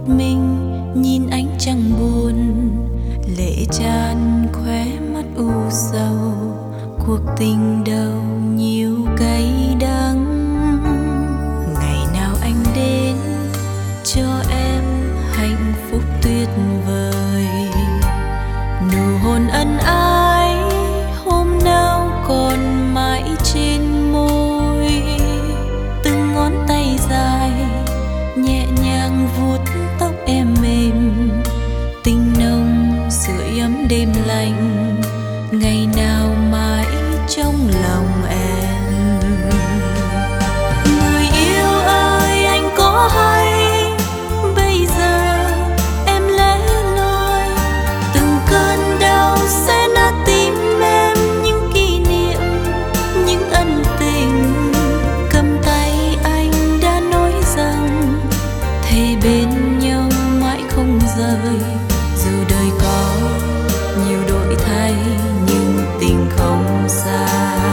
mình nhìn ánh trăng buồn, lệ tràn khóe mắt u sầu. Cuộc tình đâu nhiều cay đắng, ngày nào anh đến cho em hạnh phúc tuyệt vời. Nụ hôn ân ái hôm nào còn mãi trên môi, từng ngón tay dài nhẹ nhàng vuốt tóc em mềm. Tình nồng sưởi ấm đêm lạnh, ngày nào mãi trong lòng em. Người yêu ơi, anh có hay bây giờ em lẻ loi, từng cơn đau sẽ nát tim em. Những kỷ niệm, những ân tình, cầm tay anh đã nói rằng thề bên nhau mãi không rời. Dù đời có nhiều đổi thay nhưng tình không xa.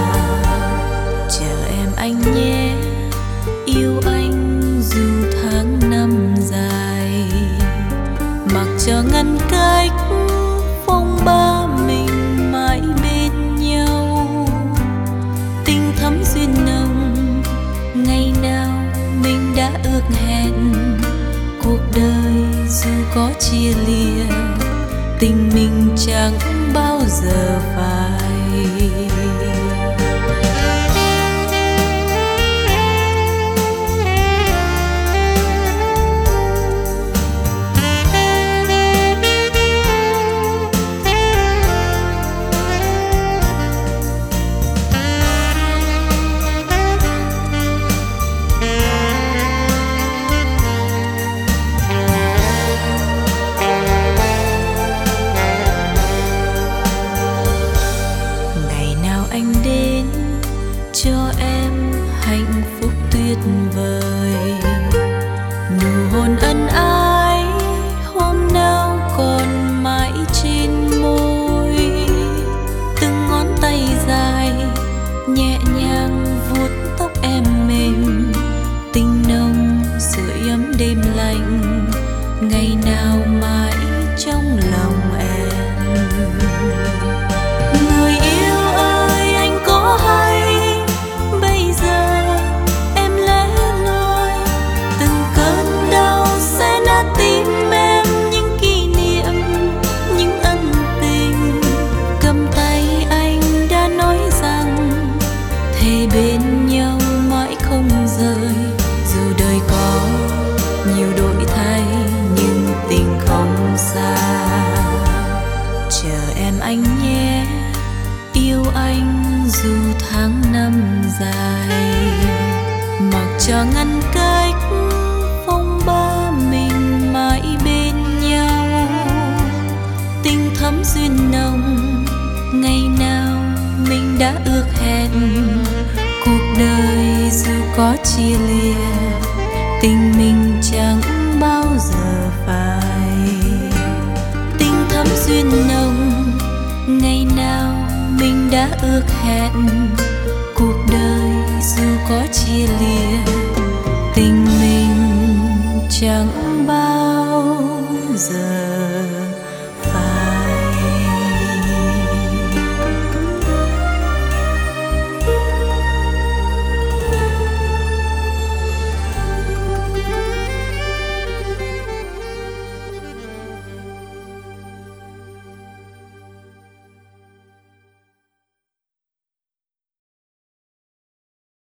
Chờ em anh nhé, yêu anh dù tháng năm dài. Mặc cho ngăn cách phong ba mình mãi bên nhau. Tình thắm duyên nồng, ngày nào mình đã ước hẹn. Cuộc đời dù có chia lìa, tình mình chẳng bao giờ phai. Anh đến cho em hạnh phúc tuyệt vời. Nụ hôn ân ái hôm nào còn mãi trên môi, từng ngón tay dài nhẹ nhàng vuốt tóc em mềm. Tình nồng sưởi ấm đêm lạnh, ngày nào mãi trong lòng em. Người yêu ơi, anh có hay bây giờ em lẻ loi, từng cơn đau sẽ nát tim em. Những kỷ niệm, những ân tình, cầm tay anh đã nói rằng thề bên nhau mãi không rời. Dù đời có nhiều đổi thay nhưng tình không xa. Chờ em anh nhé, yêu anh dù tháng năm dài. Mặc cho ngăn cách phong ba mình mãi bên nhau. Tình thắm duyên nồng, ngày nào mình đã ước hẹn. Cuộc đời dù có chia lìa, tình mình chẳng bao giờ phai. Tình thắm duyên nồng, ngày nào mình đã ước hẹn. Cuộc đời dù có chia lìa, tình mình chẳng bao giờ